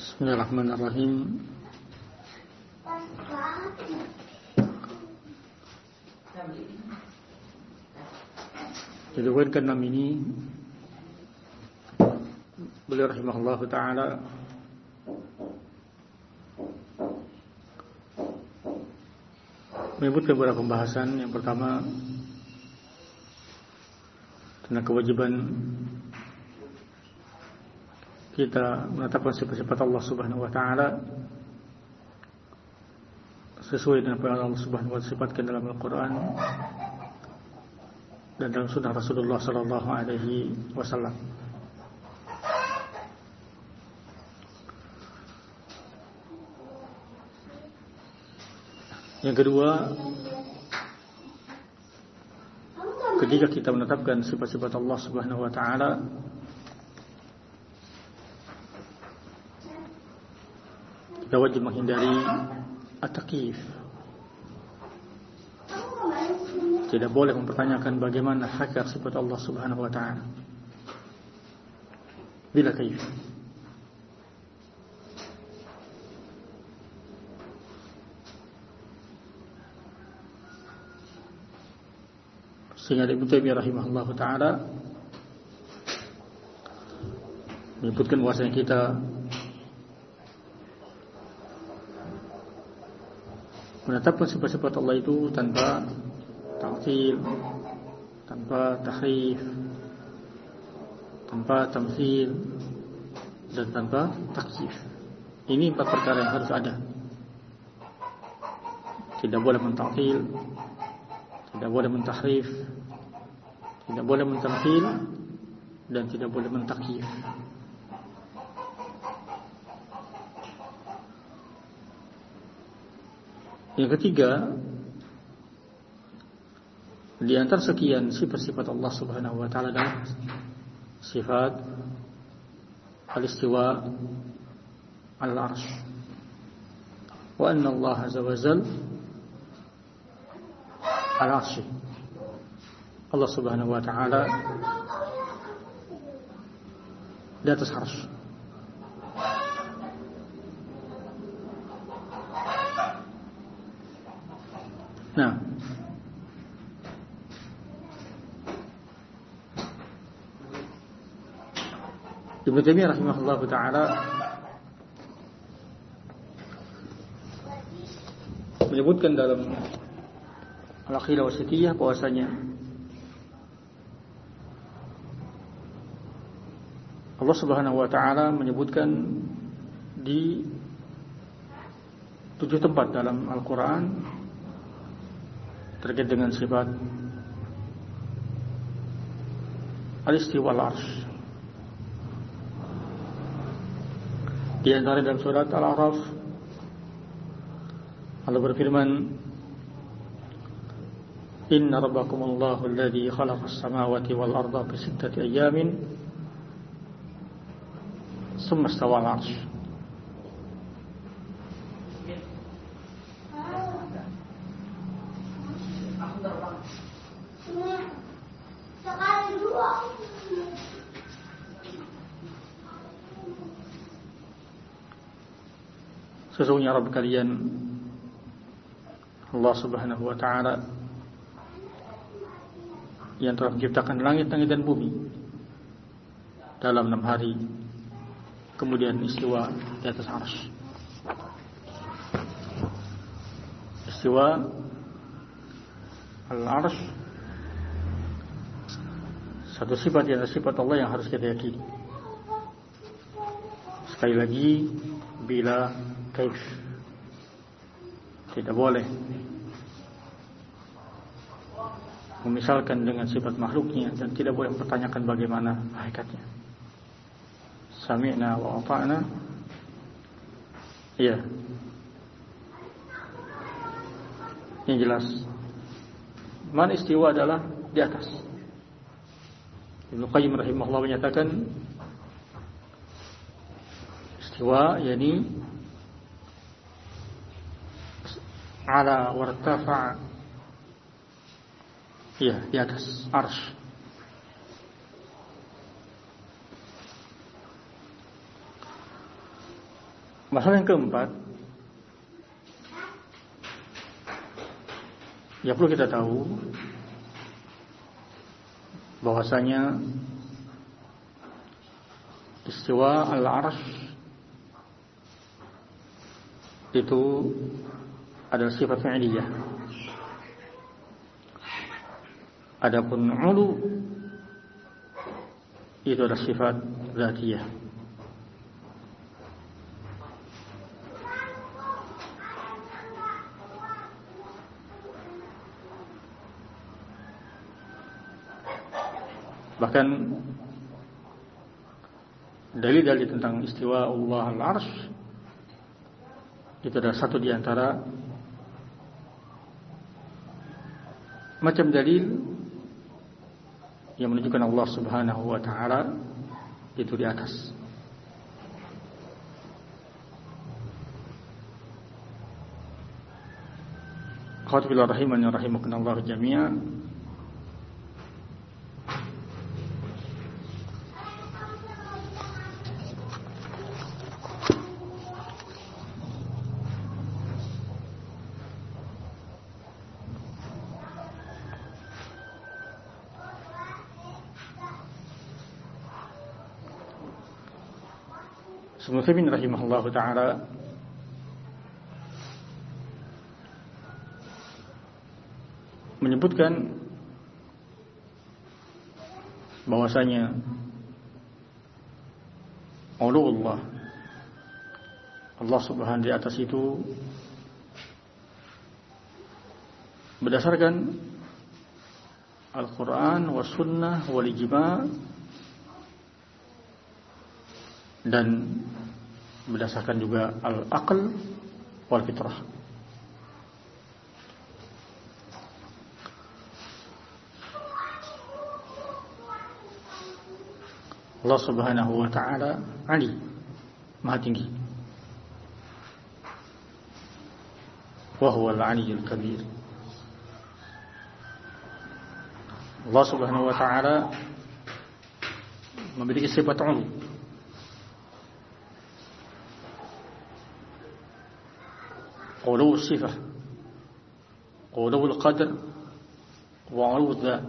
Bismillahirrahmanirrahim. Diriwayatkan dalam ini beliau rahimahullahu taala menyebutkan beberapa pembahasan. Yang pertama tentang kewajiban kita menetapkan sifat-sifat Allah Subhanahu wa taala sesuai dengan apa yang Allah Subhanahu wa taala sifatkan dalam Al-Qur'an dan dalam sunnah Rasulullah sallallahu alaihi wasallam. Yang kedua, ketika kita menetapkan sifat-sifat Allah Subhanahu wa taala, kita wajib menghindari at-takyif. Tidak boleh mempertanyakan bagaimana hakikat sifat Allah Subhanahu wa taala bila kaif. Sehingga Ibnu Taimiyah rahimahullahu taala menyebutkan bahwasanya kita menetapkan sifat-sifat Allah itu tanpa ta'til, tanpa tahrif, tanpa tamtsil, dan tanpa takyif. Ini 4 perkara yang harus ada. Tidak boleh mentaktil, tidak boleh mentahrif, tidak boleh mentamtsil, dan tidak boleh mentakyif. Yang ketiga, di antara sekian sifat-sifat Allah Subhanahu wa taala adalah sifat al-istiwa 'ala al-'arsy. Wa anna Allah azza wa jalla 'ala al-'arsy. Allah Subhanahu wa taala di atas 'arsy. Nah, Ibnu Taimiyah rahimahullahu taala menyebutkan dalam Al-Aqidah Wasithiyah bahwasanya Allah Subhanahu wa taala menyebutkan di 7 tempat dalam Al-Qur'an terkait dengan sifat al-istiwa al-'arsy. Di antara dalam surat Al-A'raf Allah berfirman, Inna rabbakumullahu alladhi khalaqas samawati wal arda fi 6 ayyamin tsumma istawa al-'arsy. Sesungguhnya Rabb kalian Allah Subhanahu wa taala yang telah menciptakan langit-langit dan bumi dalam 6 hari, kemudian istiwa di atas 'arsy. Istiwa al-'arsy satu sifat yang sifat Allah yang harus kita yakini. Sekali lagi, bila kaif, tidak boleh memisalkan dengan sifat makhluknya, dan tidak boleh mempertanyakan bagaimana hakikatnya. Sami'na wa ata'na, iya, yang jelas man istiwa adalah di atas. Ibnu Qayyim rahimahullah menyatakan istiwa yakni ala wartafa, iya, di atas 'arsy. Masalah yang keempat, ya perlu kita tahu bahwasanya istiwa al-arsy itu adalah sifat fi'liyah. Adapun ulu itu adalah sifat dzatiyah. Bahkan dalil-dalil tentang istiwa Allah al-arsy itu adalah satu di antara macam dalil yang menunjukkan Allah Subhanahu wa taala itu di atas. Qul rahimani rahimakumullah jami'an. Ibnu rahimahullah ta'ala menyebutkan bahwasanya Allah Subhanahu di atas itu berdasarkan Al-Quran wa sunnah wal ijma' dan berdasarkan juga al-aql wal fitrah. Allah Subhanahu wa ta'ala Ali, Maha tinggi. Wa huwa al-'aliyyul kabir. Allah Subhanahu wa ta'ala memiliki sifat 'ulu. علو الصفة علو القدر وعلو الذات,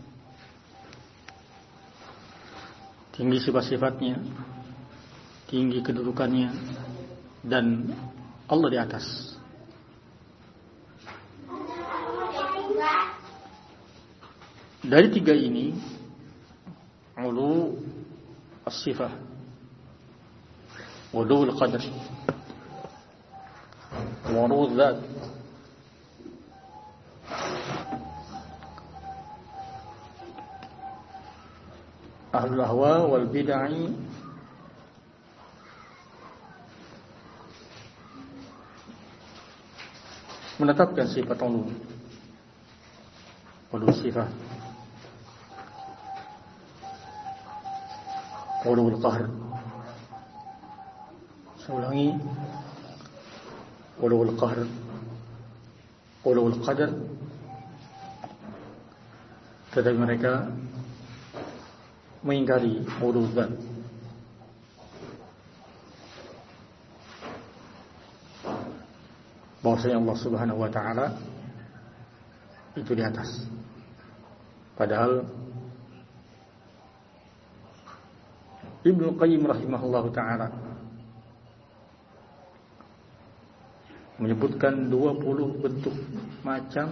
tinggi sifat-sifatnya, tinggi kedudukannya, dan Allah di atas. Dari tiga ini, ulu as-sifah, ulu al-qadr, وعلو الذات, ahlul ahwa wal bid'ah menetapkan sifat ulu sifat, ulu al-qahr. Saya ulangi, ulu al-qahr, ulu al-qadar, tetapi mereka mengingkari ulu dzat. Bahwasanya Allah Subhanahu wa ta'ala itu di atas. Padahal Ibnu Qayyim rahimahullahu ta'ala menyebutkan 20 bentuk macam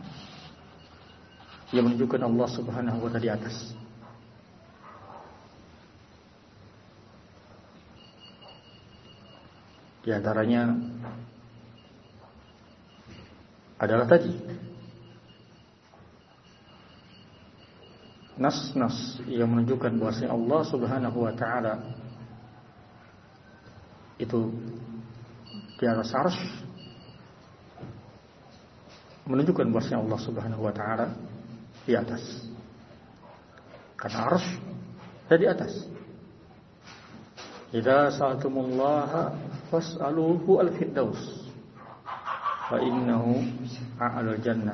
yang menunjukkan Allah Subhanahu wa ta'ala di atas. Di antaranya adalah tadi nas-nas yang menunjukkan bahwa Allah Subhanahu wa ta'ala itu di atas arsy, menunjukkan bahwa Allah Subhanahu wa ta'ala di atas, karena arsy di atas. Idza sa'altumullaha fas'aluhu al-firdaus fa innahu a'lal jannah.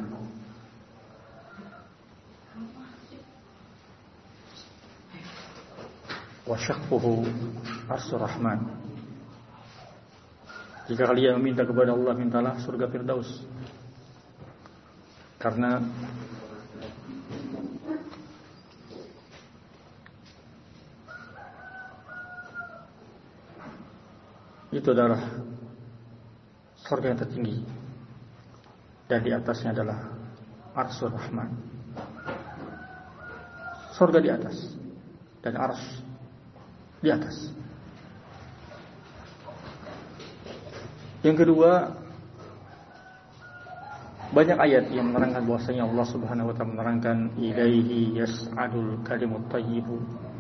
Wa syaqquhu arsy rahman. Jika kalian meminta kepada Allah, mintalah surga Firdaus. Karena itu adalah surga yang tertinggi, dan di atasnya adalah Arsyur Rahman. Surga di atas dan arsy di atas. Yang kedua, banyak ayat yang menerangkan bahwasanya Allah Subhanahu wa taala menerangkan ilaihi yas'adul kalimut thayyibu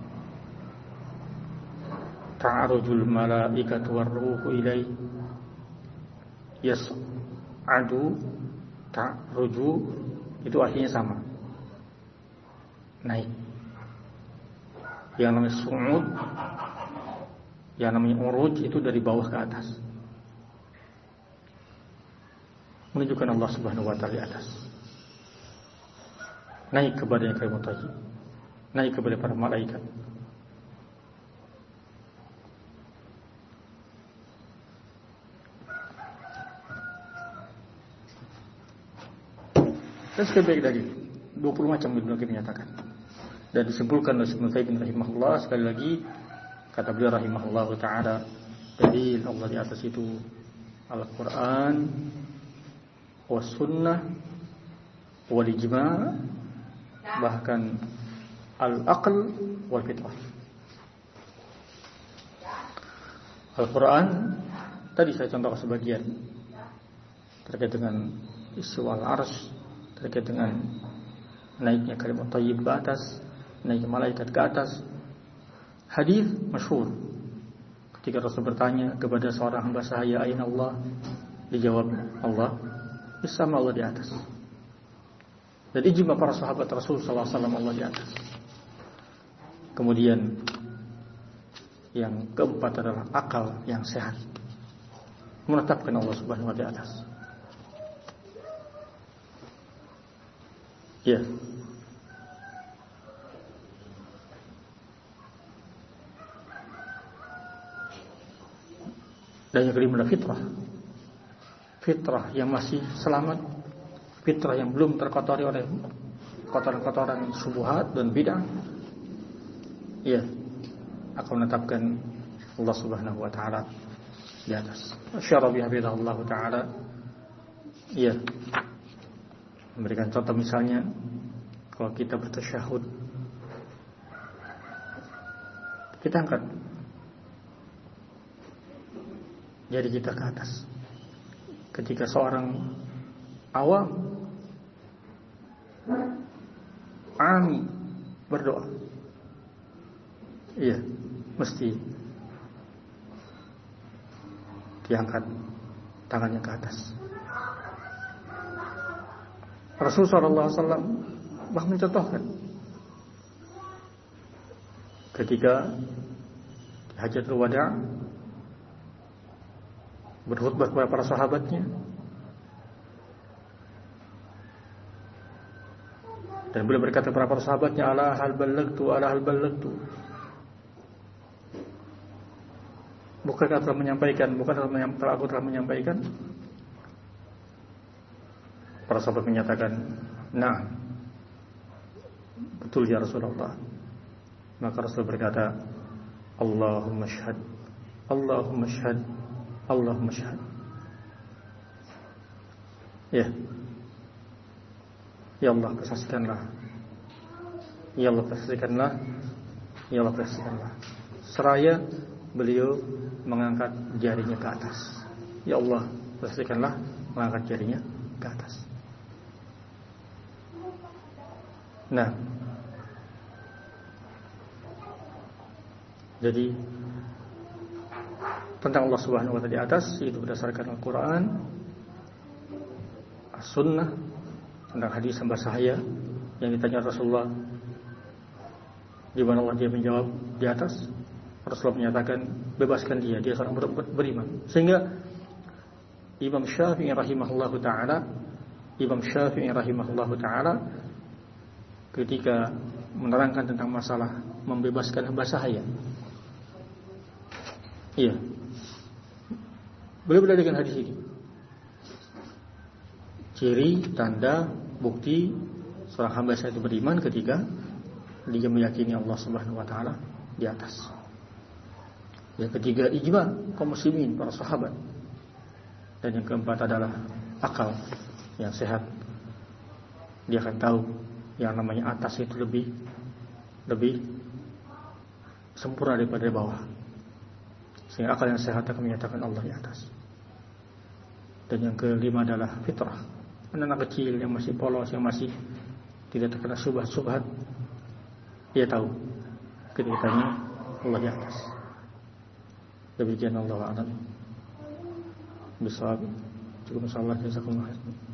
ta'arujul malaikatu warruhu ilaihi. Yas'adu ta'ruju itu artinya sama, naik. Yang namanya su'ud, yang namanya uruj itu dari bawah ke atas, menunjukkan Allah Subhanahu wa taala di atas, naik kepada yang kalimut thayyib, naik kepada para malaikat. Dan sekali lagi 20 macam Ibnu Qayyim menyatakan, dan disimpulkan oleh Ibnu Taimiyah rahimahullah. Sekali lagi kata beliau rahimahullah taala, dalil Allah di atas itu Al-Quran was sunnah wal ijma', bahkan al-aql wal fitrah. Al-Quran tadi saya contohkan sebagian terkait dengan istiwa al-arsy, terkait dengan naiknya kalimat thayyib ke atas, naiknya malaikat ke atas. Hadis masyhur ketika Rasul bertanya kepada seorang hamba sahaya, aina Allah? Dijawab, Allah bersama, Allah di atas. Dan ijma para sahabat Rasul sallallahu alaihi wasallam, Allah di atas. Kemudian yang keempat adalah akal yang sehat, menetapkan Allah Subhanahu wa taala di atas. Ya. Dan yang kelima adalah fitrah. Fitrah yang masih selamat, fitrah yang belum terkotori oleh kotoran-kotoran syubhat dan bid'ah. Ya, akan menetapkan Allah Subhanahu wa taala di atas. Syarabi hafizahullah taala. Ya. Memberikan contoh misalnya, kalau kita bertasyahud, kita angkat jari kita ke atas. Ketika seorang awam berdoa, iya, mesti diangkat tangannya ke atas. Rasulullah SAW bahkan mencontohkan ketika di Hajatul Wada' berkhutbah kepada para sahabatnya, dan beliau berkata kepada para sahabatnya, ala hal ballagtu. Bukankah telah menyampaikan? Bukankah aku telah menyampaikan? Para sahabat menyatakan, nah, betul ya Rasulullah. Maka Rasul berkata, Allahumma syahad, Allahumma syahad, Allahumma syahad. Ya, ya Allah kesaksikanlah, ya Allah kesaksikanlah, ya Allah kesaksikanlah. Seraya beliau mengangkat jarinya ke atas. Ya Allah kesaksikanlah, mengangkat jarinya ke atas. Nah, jadi tentang Allah Subhanahu wa taala di atas itu berdasarkan Al-Quran, As-Sunnah, tentang hadis hamba sahaya yang ditanya Rasulullah di mana Allah, dia menjawab di atas. Rasulullah menyatakan, bebaskan dia seorang beriman. Sehingga Imam Syafi'i rahimahullahu taala ketika menerangkan tentang masalah membebaskan hamba sahaya, iya, Beliau berdalilkan hadis ini. Ciri, tanda, bukti seorang hamba saya itu beriman ketika dia meyakini Allah Subhanahu wa taala di atas. Yang ketiga, ijma kaum muslimin, para sahabat. Dan yang keempat adalah akal yang sehat. Dia akan tahu yang namanya atas itu lebih sempurna daripada bawah. Sehingga akal yang sehat akan menyatakan Allah di atas. Dan yang kelima adalah fitrah. Anak kecil yang masih polos, yang masih tidak terkena syubhat, dia tahu ketikanya Allah di atas. Demikian Allah a'lam. Bisawab. Cukup insyaallah jazakumullah khairan.